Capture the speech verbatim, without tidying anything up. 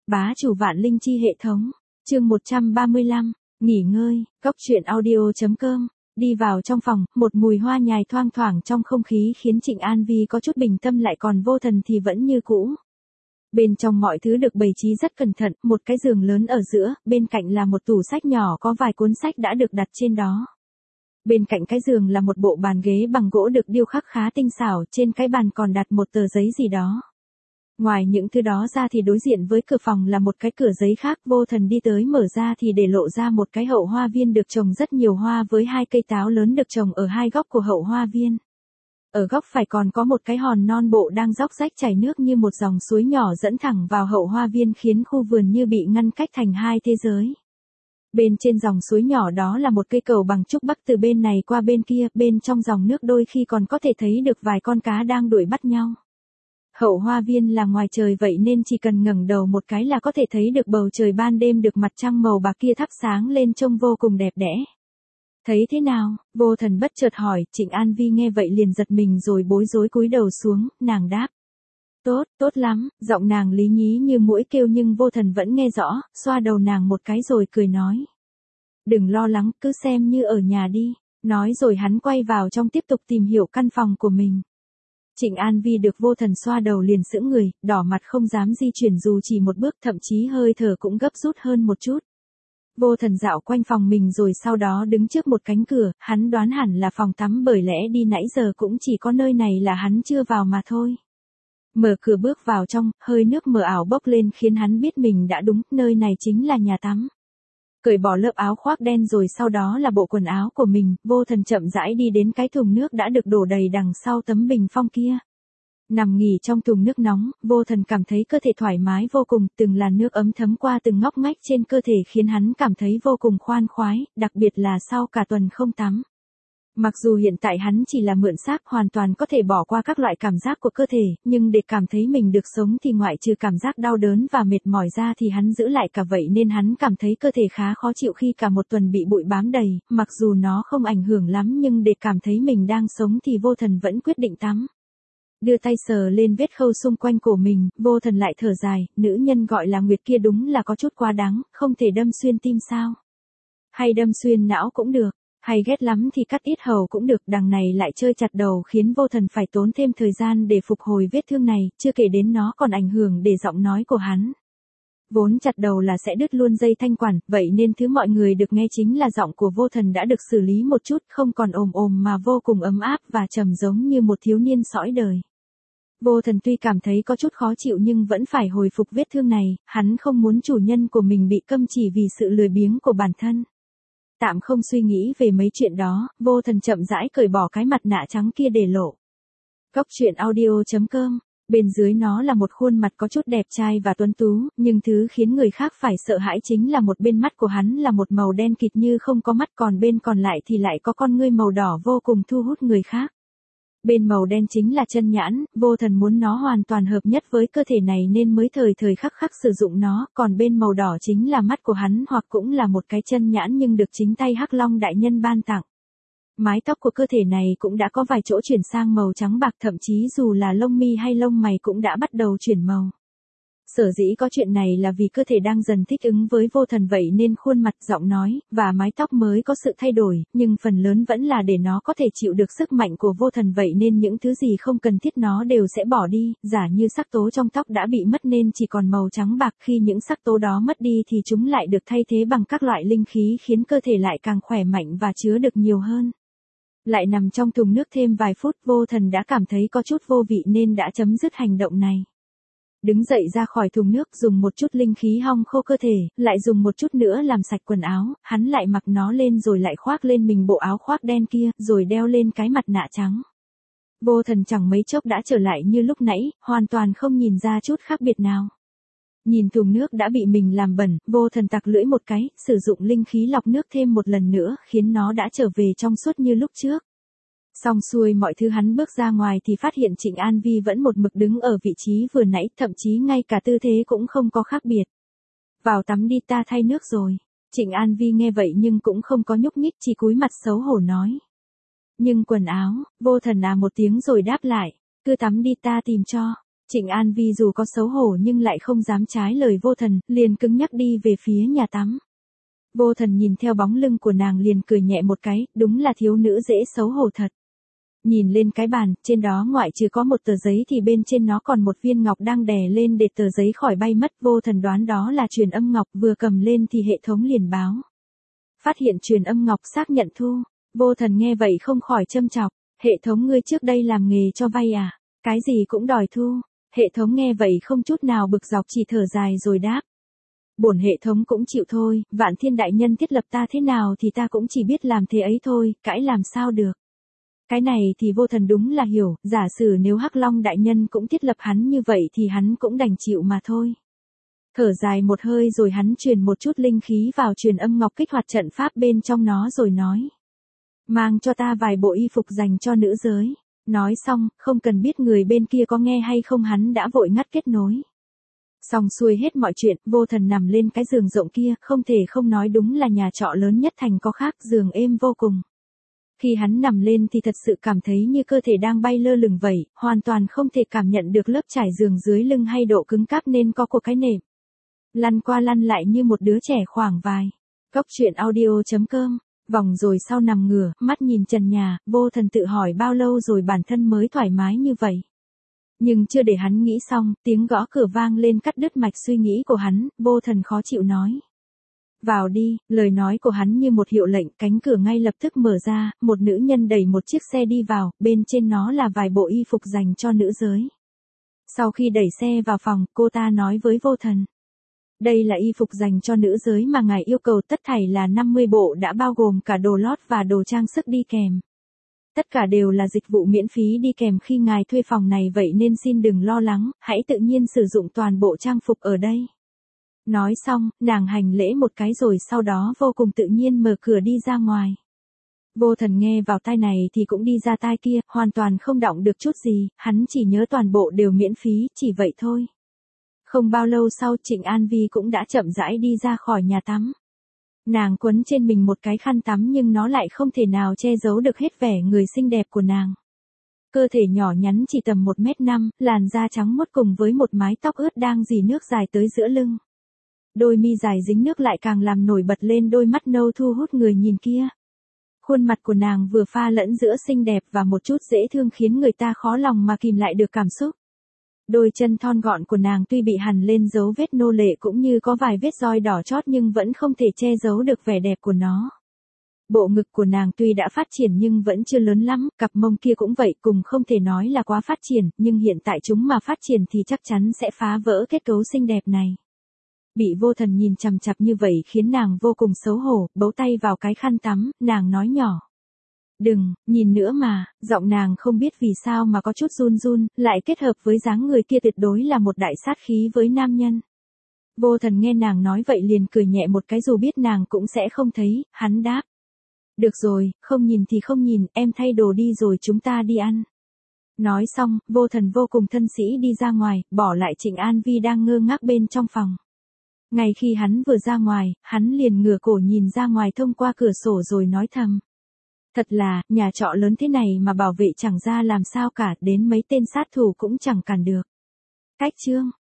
Bá chủ vạn linh chi hệ thống. Chương một trăm ba mươi lăm. Nghỉ ngơi. Cốc truyện audio chấm com. Đi vào trong phòng, một mùi hoa nhài thoang thoảng trong không khí khiến Trịnh An Vi có chút bình tâm, lại còn Vô Thần thì vẫn như cũ. Bên trong mọi thứ được bày trí rất cẩn thận, một cái giường lớn ở giữa, bên cạnh là một tủ sách nhỏ có vài cuốn sách đã được đặt trên đó. Bên cạnh cái giường là một bộ bàn ghế bằng gỗ được điêu khắc khá tinh xảo, trên cái bàn còn đặt một tờ giấy gì đó. Ngoài những thứ đó ra thì đối diện với cửa phòng là một cái cửa giấy khác, Vô Thần đi tới mở ra thì để lộ ra một cái hậu hoa viên được trồng rất nhiều hoa với hai cây táo lớn được trồng ở hai góc của hậu hoa viên. Ở góc phải còn có một cái hòn non bộ đang róc rách chảy nước như một dòng suối nhỏ dẫn thẳng vào hậu hoa viên, khiến khu vườn như bị ngăn cách thành hai thế giới. Bên trên dòng suối nhỏ đó là một cây cầu bằng trúc bắc từ bên này qua bên kia, bên trong dòng nước đôi khi còn có thể thấy được vài con cá đang đuổi bắt nhau. Hậu hoa viên là ngoài trời vậy nên chỉ cần ngẩng đầu một cái là có thể thấy được bầu trời ban đêm được mặt trăng màu bạc kia thắp sáng lên, trông vô cùng đẹp đẽ. Thấy thế nào? Vô Thần bất chợt hỏi. Trịnh An Vi nghe vậy liền giật mình rồi bối rối cúi đầu xuống, nàng đáp. Tốt, tốt lắm, giọng nàng lý nhí như muỗi kêu nhưng Vô Thần vẫn nghe rõ, xoa đầu nàng một cái rồi cười nói. Đừng lo lắng, cứ xem như ở nhà đi. Nói rồi hắn quay vào trong tiếp tục tìm hiểu căn phòng của mình. Trịnh An Vi được Vô Thần xoa đầu liền sững người, đỏ mặt không dám di chuyển dù chỉ một bước, thậm chí hơi thở cũng gấp rút hơn một chút. Vô Thần dạo quanh phòng mình rồi sau đó đứng trước một cánh cửa, hắn đoán hẳn là phòng tắm bởi lẽ đi nãy giờ cũng chỉ có nơi này là hắn chưa vào mà thôi. Mở cửa bước vào trong, hơi nước mờ ảo bốc lên khiến hắn biết mình đã đúng, nơi này chính là nhà tắm. Cởi bỏ lớp áo khoác đen rồi sau đó là bộ quần áo của mình, Vô Thần chậm rãi đi đến cái thùng nước đã được đổ đầy đằng sau tấm bình phong kia. Nằm nghỉ trong thùng nước nóng, Vô Thần cảm thấy cơ thể thoải mái vô cùng, từng làn nước ấm thấm qua từng ngóc ngách trên cơ thể khiến hắn cảm thấy vô cùng khoan khoái, đặc biệt là sau cả tuần không tắm. Mặc dù hiện tại hắn chỉ là mượn xác, hoàn toàn có thể bỏ qua các loại cảm giác của cơ thể, nhưng để cảm thấy mình được sống thì ngoại trừ cảm giác đau đớn và mệt mỏi ra thì hắn giữ lại cả vậy, nên hắn cảm thấy cơ thể khá khó chịu khi cả một tuần bị bụi bám đầy, mặc dù nó không ảnh hưởng lắm nhưng để cảm thấy mình đang sống thì Vô Thần vẫn quyết định tắm. Đưa tay sờ lên vết khâu xung quanh cổ mình, Vô Thần lại thở dài, nữ nhân gọi là Nguyệt kia đúng là có chút quá đáng, không thể đâm xuyên tim sao? Hay đâm xuyên não cũng được. Hay ghét lắm thì cắt ít hầu cũng được, đằng này lại chơi chặt đầu khiến Vô Thần phải tốn thêm thời gian để phục hồi vết thương này, chưa kể đến nó còn ảnh hưởng để giọng nói của hắn. Vốn chặt đầu là sẽ đứt luôn dây thanh quản, vậy nên thứ mọi người được nghe chính là giọng của Vô Thần đã được xử lý một chút, không còn ồm ồm mà vô cùng ấm áp và trầm giống như một thiếu niên sõi đời. Vô Thần tuy cảm thấy có chút khó chịu nhưng vẫn phải hồi phục vết thương này, hắn không muốn chủ nhân của mình bị câm chỉ vì sự lười biếng của bản thân. Tạm không suy nghĩ về mấy chuyện đó, Vô Thần chậm rãi cởi bỏ cái mặt nạ trắng kia để lộ. Cốc truyện audio chấm com. Bên dưới nó là một khuôn mặt có chút đẹp trai và tuấn tú, nhưng thứ khiến người khác phải sợ hãi chính là một bên mắt của hắn là một màu đen kịt như không có mắt, còn bên còn lại thì lại có con ngươi màu đỏ vô cùng thu hút người khác. Bên màu đen chính là chân nhãn, Vô Thần muốn nó hoàn toàn hợp nhất với cơ thể này nên mới thời thời khắc khắc sử dụng nó, còn bên màu đỏ chính là mắt của hắn hoặc cũng là một cái chân nhãn nhưng được chính tay Hắc Long đại nhân ban tặng. Mái tóc của cơ thể này cũng đã có vài chỗ chuyển sang màu trắng bạc, thậm chí dù là lông mi hay lông mày cũng đã bắt đầu chuyển màu. Sở dĩ có chuyện này là vì cơ thể đang dần thích ứng với Vô Thần, vậy nên khuôn mặt, giọng nói và mái tóc mới có sự thay đổi, nhưng phần lớn vẫn là để nó có thể chịu được sức mạnh của Vô Thần, vậy nên những thứ gì không cần thiết nó đều sẽ bỏ đi, giả như sắc tố trong tóc đã bị mất nên chỉ còn màu trắng bạc, khi những sắc tố đó mất đi thì chúng lại được thay thế bằng các loại linh khí khiến cơ thể lại càng khỏe mạnh và chứa được nhiều hơn. Lại nằm trong thùng nước thêm vài phút, Vô Thần đã cảm thấy có chút vô vị nên đã chấm dứt hành động này. Đứng dậy ra khỏi thùng nước, dùng một chút linh khí hong khô cơ thể, lại dùng một chút nữa làm sạch quần áo, hắn lại mặc nó lên rồi lại khoác lên mình bộ áo khoác đen kia, rồi đeo lên cái mặt nạ trắng. Vô Thần chẳng mấy chốc đã trở lại như lúc nãy, hoàn toàn không nhìn ra chút khác biệt nào. Nhìn thùng nước đã bị mình làm bẩn, Vô Thần tặc lưỡi một cái, sử dụng linh khí lọc nước thêm một lần nữa, khiến nó đã trở về trong suốt như lúc trước. Xong xuôi mọi thứ, hắn bước ra ngoài thì phát hiện Trịnh An Vi vẫn một mực đứng ở vị trí vừa nãy, thậm chí ngay cả tư thế cũng không có khác biệt. Vào tắm đi, ta thay nước rồi. Trịnh An Vi nghe vậy nhưng cũng không có nhúc nhích, chỉ cúi mặt xấu hổ nói. Nhưng quần áo, Vô Thần à một tiếng rồi đáp lại, cứ tắm đi, ta tìm cho. Trịnh An Vi dù có xấu hổ nhưng lại không dám trái lời Vô Thần, liền cứng nhắc đi về phía nhà tắm. Vô Thần nhìn theo bóng lưng của nàng liền cười nhẹ một cái, đúng là thiếu nữ dễ xấu hổ thật. Nhìn lên cái bàn, trên đó ngoại trừ có một tờ giấy thì bên trên nó còn một viên ngọc đang đè lên để tờ giấy khỏi bay mất. Vô Thần đoán đó là truyền âm ngọc, vừa cầm lên thì hệ thống liền báo. Phát hiện truyền âm ngọc, xác nhận thu. Vô Thần nghe vậy không khỏi châm chọc, hệ thống ngươi trước đây làm nghề cho vay à, cái gì cũng đòi thu. Hệ thống nghe vậy không chút nào bực dọc, chỉ thở dài rồi đáp. Bổn hệ thống cũng chịu thôi, Vạn Thiên đại nhân thiết lập ta thế nào thì ta cũng chỉ biết làm thế ấy thôi, cãi làm sao được. Cái này thì Vô Thần đúng là hiểu, giả sử nếu Hắc Long đại nhân cũng thiết lập hắn như vậy thì hắn cũng đành chịu mà thôi. Thở dài một hơi rồi hắn truyền một chút linh khí vào truyền âm ngọc, kích hoạt trận pháp bên trong nó rồi nói. Mang cho ta vài bộ y phục dành cho nữ giới. Nói xong, không cần biết người bên kia có nghe hay không, hắn đã vội ngắt kết nối. Xong xuôi hết mọi chuyện, Vô Thần nằm lên cái giường rộng kia, không thể không nói đúng là nhà trọ lớn nhất thành có khác, giường êm vô cùng. Khi hắn nằm lên thì thật sự cảm thấy như cơ thể đang bay lơ lửng vậy, hoàn toàn không thể cảm nhận được lớp trải giường dưới lưng hay độ cứng cáp nên có của cái nệm. Lăn qua lăn lại như một đứa trẻ khoảng vài. Góc truyện audio chấm com. Vòng rồi sau nằm ngửa, mắt nhìn trần nhà, Vô Thần tự hỏi bao lâu rồi bản thân mới thoải mái như vậy. Nhưng chưa để hắn nghĩ xong, tiếng gõ cửa vang lên cắt đứt mạch suy nghĩ của hắn. Vô Thần khó chịu nói. Vào đi, lời nói của hắn như một hiệu lệnh, cánh cửa ngay lập tức mở ra, một nữ nhân đẩy một chiếc xe đi vào, bên trên nó là vài bộ y phục dành cho nữ giới. Sau khi đẩy xe vào phòng, cô ta nói với Vô Thần. Đây là y phục dành cho nữ giới mà ngài yêu cầu, tất thảy là năm mươi bộ, đã bao gồm cả đồ lót và đồ trang sức đi kèm. Tất cả đều là dịch vụ miễn phí đi kèm khi ngài thuê phòng này, vậy nên xin đừng lo lắng, hãy tự nhiên sử dụng toàn bộ trang phục ở đây. Nói xong, nàng hành lễ một cái rồi sau đó vô cùng tự nhiên mở cửa đi ra ngoài. Vô Thần nghe vào tai này thì cũng đi ra tai kia, hoàn toàn không động được chút gì, hắn chỉ nhớ toàn bộ đều miễn phí, chỉ vậy thôi. Không bao lâu sau, Trịnh An Vi cũng đã chậm rãi đi ra khỏi nhà tắm. Nàng quấn trên mình một cái khăn tắm nhưng nó lại không thể nào che giấu được hết vẻ người xinh đẹp của nàng. Cơ thể nhỏ nhắn chỉ tầm một mét năm, làn da trắng muốt cùng với một mái tóc ướt đang rỉ nước dài tới giữa lưng. Đôi mi dài dính nước lại càng làm nổi bật lên đôi mắt nâu thu hút người nhìn kia. Khuôn mặt của nàng vừa pha lẫn giữa xinh đẹp và một chút dễ thương khiến người ta khó lòng mà kìm lại được cảm xúc. Đôi chân thon gọn của nàng tuy bị hằn lên dấu vết nô lệ cũng như có vài vết roi đỏ chót nhưng vẫn không thể che giấu được vẻ đẹp của nó. Bộ ngực của nàng tuy đã phát triển nhưng vẫn chưa lớn lắm, cặp mông kia cũng vậy, cùng không thể nói là quá phát triển, nhưng hiện tại chúng mà phát triển thì chắc chắn sẽ phá vỡ kết cấu xinh đẹp này. Bị Vô Thần nhìn chằm chằm như vậy khiến nàng vô cùng xấu hổ, bấu tay vào cái khăn tắm, nàng nói nhỏ. Đừng, nhìn nữa mà, giọng nàng không biết vì sao mà có chút run run, lại kết hợp với dáng người kia tuyệt đối là một đại sát khí với nam nhân. Vô Thần nghe nàng nói vậy liền cười nhẹ một cái, dù biết nàng cũng sẽ không thấy, hắn đáp. Được rồi, không nhìn thì không nhìn, em thay đồ đi rồi chúng ta đi ăn. Nói xong, Vô Thần vô cùng thân sĩ đi ra ngoài, bỏ lại Trịnh An Vi đang ngơ ngác bên trong phòng. Ngay khi hắn vừa ra ngoài, hắn liền ngửa cổ nhìn ra ngoài thông qua cửa sổ rồi nói thầm. Thật là, nhà trọ lớn thế này mà bảo vệ chẳng ra làm sao cả, đến mấy tên sát thủ cũng chẳng cản được. Cách chương